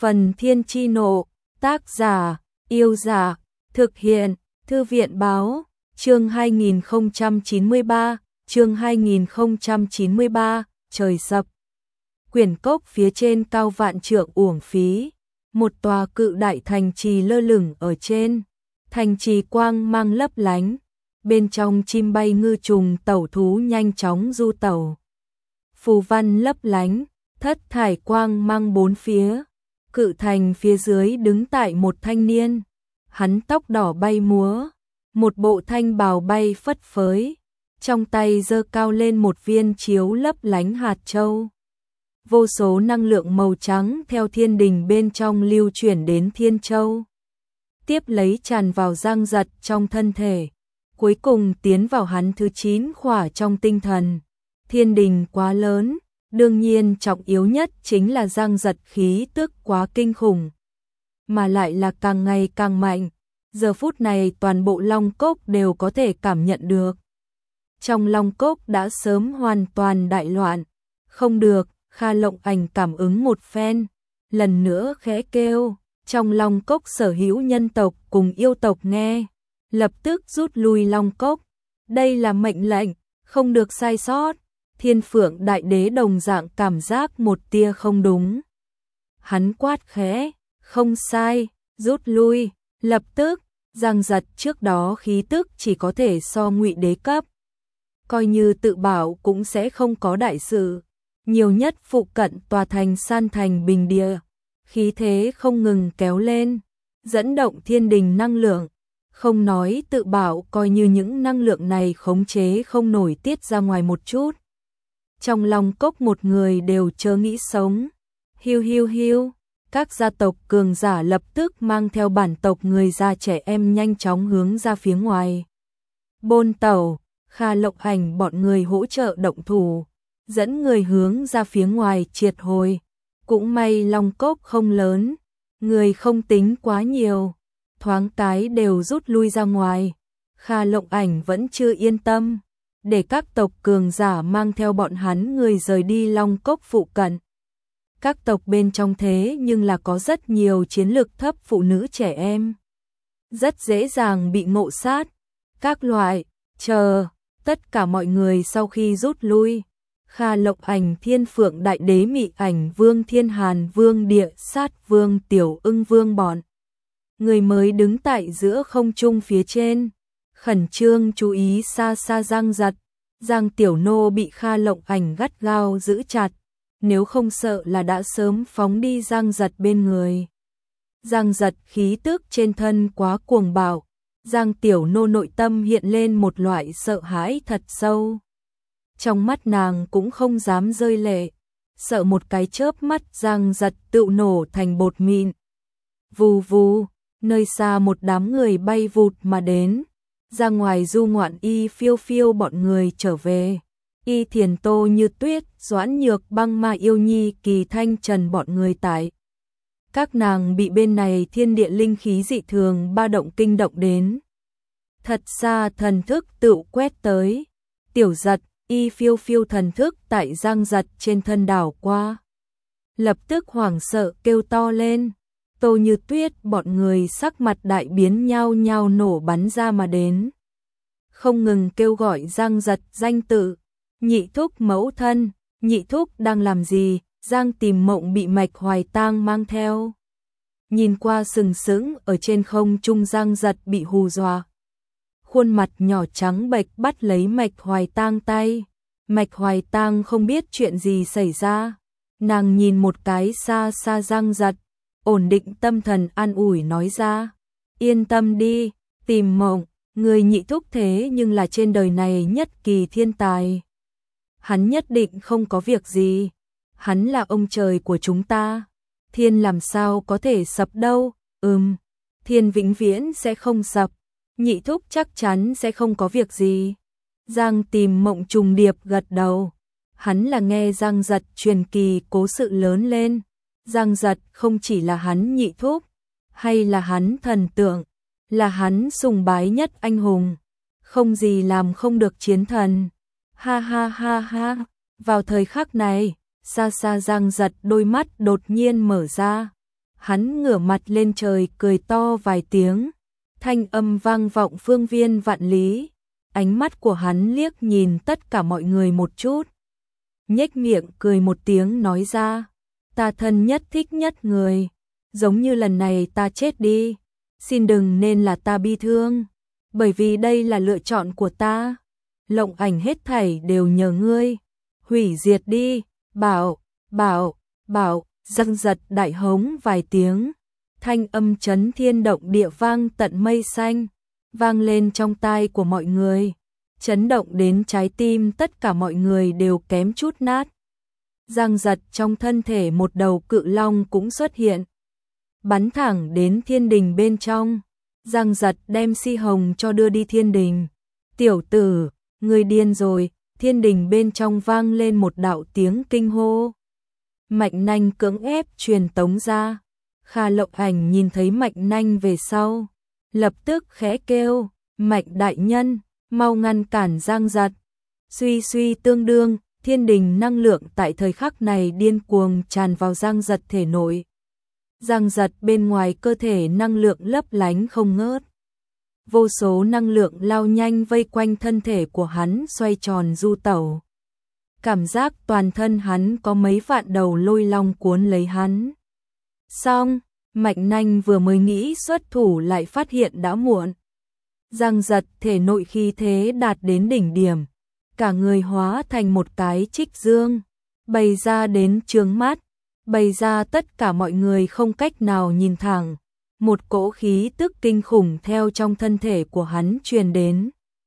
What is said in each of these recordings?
Phần Thiên Chi Nộ, tác giả, Yêu Giả, thực hiện, Thư viện Báo, chương 2093, trời sập. Quyển cốc phía trên cao vạn trượng uổng phí, một tòa cự đại thành trì lơ lửng ở trên, thành trì quang mang lấp lánh, bên trong chim bay ngư trùng tẩu thú nhanh chóng du tẩu. Phù văn lấp lánh, thất thải quang mang bốn phía. Cự thành phía dưới đứng tại một thanh niên, hắn tóc đỏ bay múa, một bộ thanh bào bay phất phới, trong tay giơ cao lên một viên chiếu lấp lánh hạt châu. Vô số năng lượng màu trắng theo thiên đình bên trong lưu chuyển đến Thiên Châu, tiếp lấy tràn vào Giang Giật trong thân thể, cuối cùng tiến vào hắn thứ 9 khỏa trong tinh thần. Thiên đình quá lớn, đương nhiên trọng yếu nhất chính là Giang Giật khí tức quá kinh khủng, mà lại là càng ngày càng mạnh. Giờ phút này toàn bộ Long Cốc đều có thể cảm nhận được. Trong Long Cốc đã sớm hoàn toàn đại loạn. Không được, Kha Lộng Ảnh cảm ứng một phen, lần nữa khẽ kêu. Trong Long Cốc sở hữu nhân tộc cùng yêu tộc nghe, lập tức rút lui Long Cốc. Đây là mệnh lệnh, không được sai sót. Thiên Phượng Đại Đế đồng dạng cảm giác một tia không đúng. Hắn quát khẽ, không sai, rút lui, lập tức. Giang Giật trước đó khí tức chỉ có thể so Ngụy Đế cấp, coi như tự bảo cũng sẽ không có đại sự, nhiều nhất phụ cận tòa thành san thành bình địa, khí thế không ngừng kéo lên, dẫn động thiên đình năng lượng, không nói tự bảo, coi như những năng lượng này khống chế không nổi tiết ra ngoài một chút. Trong Long Cốc một người đều chớ nghĩ sống. Hiu hiu hiu, các gia tộc cường giả lập tức mang theo bản tộc người già trẻ em nhanh chóng hướng ra phía ngoài. Bôn Tẩu, Kha Lộng Ảnh bọn người hỗ trợ động thủ, dẫn người hướng ra phía ngoài triệt hồi. Cũng may Long Cốc không lớn, người không tính quá nhiều, thoáng cái đều rút lui ra ngoài. Kha Lộng Ảnh vẫn chưa yên tâm, để các tộc cường giả mang theo bọn hắn người rời đi Long Cốc phụ cận. Các tộc bên trong thế nhưng là có rất nhiều chiến lực thấp phụ nữ trẻ em, rất dễ dàng bị ngộ sát. Các loại, tất cả mọi người sau khi rút lui, Kha Lộng Ảnh, Thiên Phượng Đại Đế, Mị Ảnh Vương, Thiên Hàn Vương, Địa Sát Vương, Tiểu Ưng Vương bọn người mới đứng tại giữa không trung phía trên, khẩn trương chú ý xa xa Giang Giật. Giang Tiểu Nô bị Kha Lộng Ảnh gắt gao giữ chặt, nếu không sợ là đã sớm phóng đi Giang Giật bên người. Giang Giật khí tức trên thân quá cuồng bạo, Giang Tiểu Nô nội tâm hiện lên một loại sợ hãi thật sâu. Trong mắt nàng cũng không dám rơi lệ, sợ một cái chớp mắt Giang Giật tự nổ thành bột mịn. Vù vù, nơi xa một đám người bay vụt mà đến, ra ngoài du ngoạn Y Phiêu Phiêu bọn người trở về. Y Thiền Tô, Như Tuyết, Doãn Nhược Băng, Ma Yêu Nhi, Kỳ Thanh Trần bọn người tại. Các nàng bị bên này thiên địa linh khí dị thường ba động kinh động đến. Thật xa thần thức tự quét tới. Tiểu Giật, Y Phiêu Phiêu thần thức tại Giang Giật trên thân đảo qua, lập tức hoảng sợ kêu to lên. Tô Như Tuyết bọn người sắc mặt đại biến, nhao nhao nổ bắn ra mà đến, không ngừng kêu gọi Giang Giật danh tự. Nhị thúc mẫu thân, nhị thúc đang làm gì? Giang Tìm Mộng bị Mạch Hoài Tang mang theo, nhìn qua sừng sững ở trên không trung. Giang Giật bị hù dọa, khuôn mặt nhỏ trắng bệch bắt lấy Mạch Hoài Tang tay. Mạch Hoài Tang không biết chuyện gì xảy ra, nàng nhìn một cái xa xa Giang Giật, ổn định tâm thần an ủi nói ra, yên tâm đi, Tìm Mộng, người nhị thúc thế nhưng là trên đời này nhất kỳ thiên tài, hắn nhất định không có việc gì, hắn là ông trời của chúng ta, thiên làm sao có thể sập đâu. Thiên vĩnh viễn sẽ không sập, nhị thúc chắc chắn sẽ không có việc gì. Giang Tìm Mộng trùng điệp gật đầu, hắn là nghe Giang Giật truyền kỳ cố sự lớn lên. Giang Giật không chỉ là hắn nhị thúc, hay là hắn thần tượng, là hắn sùng bái nhất anh hùng, không gì làm không được chiến thần. Ha ha ha ha, vào thời khắc này, xa xa Giang Giật đôi mắt đột nhiên mở ra, Hắn ngửa mặt lên trời cười to vài tiếng, thanh âm vang vọng phương viên vạn lý. Ánh mắt của hắn liếc nhìn tất cả mọi người một chút, nhếch miệng cười một tiếng nói ra, ta thân nhất thích nhất người, giống như lần này ta chết đi, xin đừng nên là ta bi thương, bởi vì đây là lựa chọn của ta. Lộng Ảnh hết thảy đều nhờ ngươi, hủy diệt đi, bảo, Giang Giật đại hống vài tiếng, thanh âm chấn thiên động địa vang tận mây xanh, vang lên trong tai của mọi người, chấn động đến trái tim tất cả mọi người đều kém chút nát. Giang Giật trong thân thể một đầu cự long cũng xuất hiện, bắn thẳng đến thiên đình bên trong. Giang Giật đem Si Hồng cho đưa đi thiên đình. Tiểu tử, ngươi điên rồi, thiên đình bên trong vang lên một đạo tiếng kinh hô. Mạnh Nanh cưỡng ép truyền tống ra. Kha Lộng Ảnh nhìn thấy Mạnh Nanh về sau, lập tức khẽ kêu, Mạnh đại nhân, mau ngăn cản Giang Giật. Suy tương đương, thiên đình năng lượng tại thời khắc này điên cuồng tràn vào Giang Giật thể nội. Giang Giật bên ngoài cơ thể năng lượng lấp lánh không ngớt. Vô số năng lượng lao nhanh vây quanh thân thể của hắn xoay tròn du tẩu. Cảm giác toàn thân hắn có mấy vạn đầu lôi long cuốn lấy hắn. Xong, Mạnh Nanh vừa mới nghĩ xuất thủ lại phát hiện đã muộn. Giang Giật thể nội khí thế đạt đến đỉnh điểm, cả người hóa thành một cái trích dương, bày ra đến trướng mắt, bày ra tất cả mọi người không cách nào nhìn thẳng. Một cỗ khí tức kinh khủng theo trong thân thể của hắn truyền đến.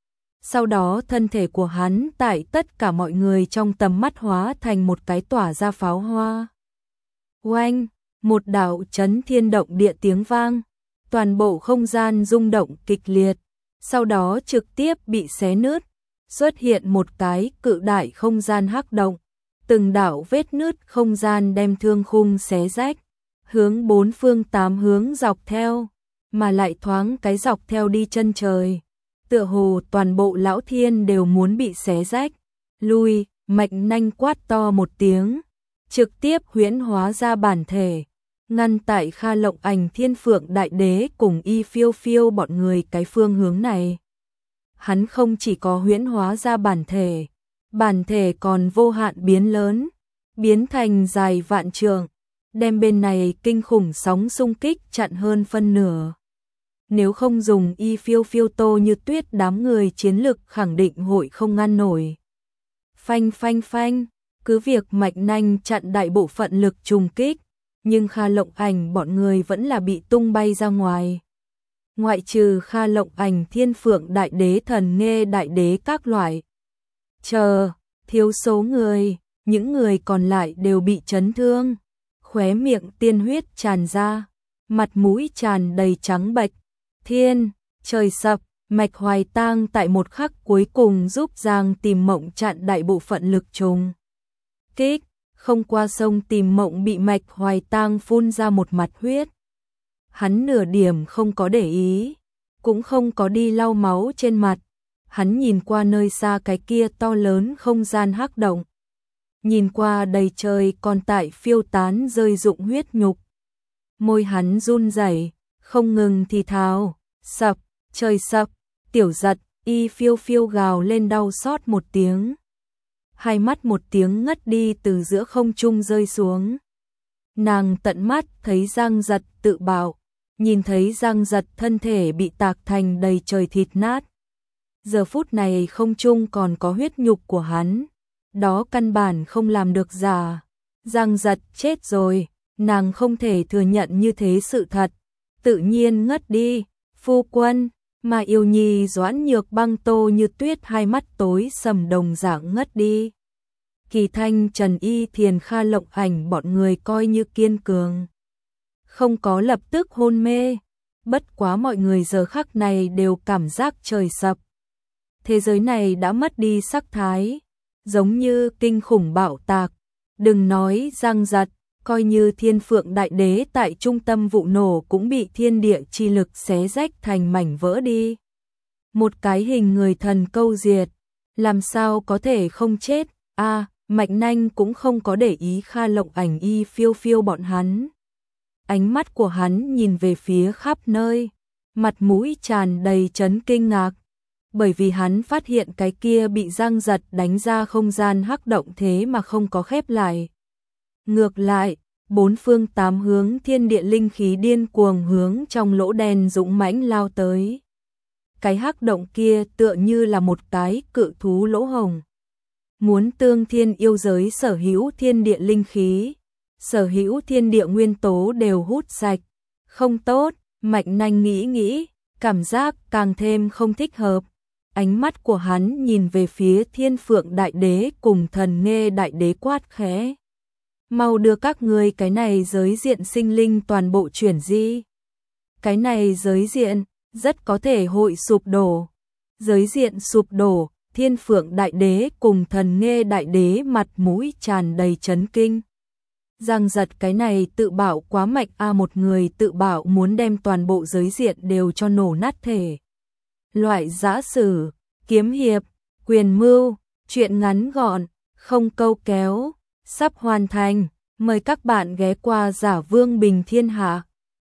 Sau đó thân thể của hắn tại tất cả mọi người trong tầm mắt hóa thành một cái tỏa ra pháo hoa. Oanh, một đạo chấn thiên động địa tiếng vang, toàn bộ không gian rung động kịch liệt, sau đó trực tiếp bị xé nứt, xuất hiện một cái cự đại không gian hắc động, từng đạo vết nứt không gian đem thương khung xé rách, hướng bốn phương tám hướng dọc theo, mà lại thoáng cái dọc theo đi chân trời. Tựa hồ toàn bộ lão thiên đều muốn bị xé rách. Lui, Mạnh Nanh quát to một tiếng, trực tiếp huyễn hóa ra bản thể, ngăn tại Kha Lộng Ảnh Thiên Phượng Đại Đế cùng Y Phiêu Phiêu bọn người cái phương hướng này. Hắn không chỉ có huyễn hóa ra bản thể còn vô hạn biến lớn, biến thành dài vạn trượng, đem bên này kinh khủng sóng xung kích chặn hơn phân nửa. Nếu không dùng Y Phiêu Phiêu Tô Như Tuyết đám người chiến lực khẳng định hội không ngăn nổi. Phanh phanh phanh, cứ việc Mạnh Nanh chặn đại bộ phận lực trùng kích, nhưng Kha Lộng Ảnh bọn người vẫn là bị tung bay ra ngoài. Ngoại trừ Kha Lộng Ảnh Thiên Phượng Đại Đế Thần Nghê Đại Đế các loại. Thiếu số người, những người còn lại đều bị chấn thương, khóe miệng tiên huyết tràn ra, mặt mũi tràn đầy trắng bệch. Trời sập, Mạch Hoài Tang tại một khắc cuối cùng giúp Giang Tìm Mộng chặn đại bộ phận lực trùng kích, không qua sông Tìm Mộng bị Mạch Hoài Tang phun ra một mặt huyết. Hắn nửa điểm không có để ý, cũng không có đi lau máu trên mặt. Hắn nhìn qua nơi xa cái kia to lớn không gian hắc động, nhìn qua đầy trời còn tại phiêu tán rơi rụng huyết nhục. Môi hắn run rẩy, không ngừng thì thào, sập, trời sập, Tiểu Giật. Y Phiêu Phiêu gào lên đau xót một tiếng, hai mắt một tiếng ngất đi từ giữa không trung rơi xuống. Nàng tận mắt thấy Giang Giật tự bạo, nhìn thấy Giang Giật thân thể bị tạc thành đầy trời thịt nát. Giờ phút này không trung còn có huyết nhục của hắn, đó căn bản không làm được giả. Giang Giật chết rồi, nàng không thể thừa nhận như thế sự thật, tự nhiên ngất đi. Phu quân, mà Yêu Nhi Doãn Nhược Băng Tô Như Tuyết hai mắt tối sầm đồng dạng ngất đi. Kỳ Thanh, Trần Y Thiền, Kha Lộng Ảnh bọn người coi như kiên cường, không có lập tức hôn mê, bất quá mọi người giờ khắc này đều cảm giác trời sập. Thế giới này đã mất đi sắc thái, giống như kinh khủng bạo tạc. Đừng nói Giang Giật, coi như Thiên Phượng Đại Đế tại trung tâm vụ nổ cũng bị thiên địa chi lực xé rách thành mảnh vỡ đi. Một cái hình người thần câu diệt, làm sao có thể không chết. Mạnh Nanh cũng không có để ý Kha Lộng Ảnh Y Phiêu Phiêu bọn hắn. ánh mắt của hắn nhìn về phía khắp nơi, mặt mũi tràn đầy chấn kinh ngạc, bởi vì hắn phát hiện cái kia bị Giang Giật đánh ra không gian hắc động thế mà không có khép lại. Ngược lại, bốn phương tám hướng thiên địa linh khí điên cuồng hướng trong lỗ đen dũng mãnh lao tới. Cái hắc động kia tựa như là một cái cự thú lỗ hồng, muốn tương thiên yêu giới sở hữu thiên địa linh khí, sở hữu thiên địa nguyên tố đều hút sạch. Không tốt, Mạch Nanh nghĩ, cảm giác càng thêm không thích hợp. Ánh mắt của hắn nhìn về phía Thiên Phượng Đại Đế cùng Thần Nghê Đại Đế quát khẽ. Mau đưa các ngươi cái này giới diện sinh linh toàn bộ chuyển di. Cái này giới diện rất có thể hội sụp đổ. Giới diện sụp đổ, Thiên Phượng Đại Đế cùng Thần Nghê Đại Đế mặt mũi tràn đầy chấn kinh. Giang Giật cái này tự bảo quá mạnh một người tự bảo muốn đem toàn bộ giới diện đều cho nổ nát thể. Loại giã sử, kiếm hiệp, quyền mưu, chuyện ngắn gọn, không câu kéo, sắp hoàn thành. Mời các bạn ghé qua Giả Vương Bình Thiên Hạ.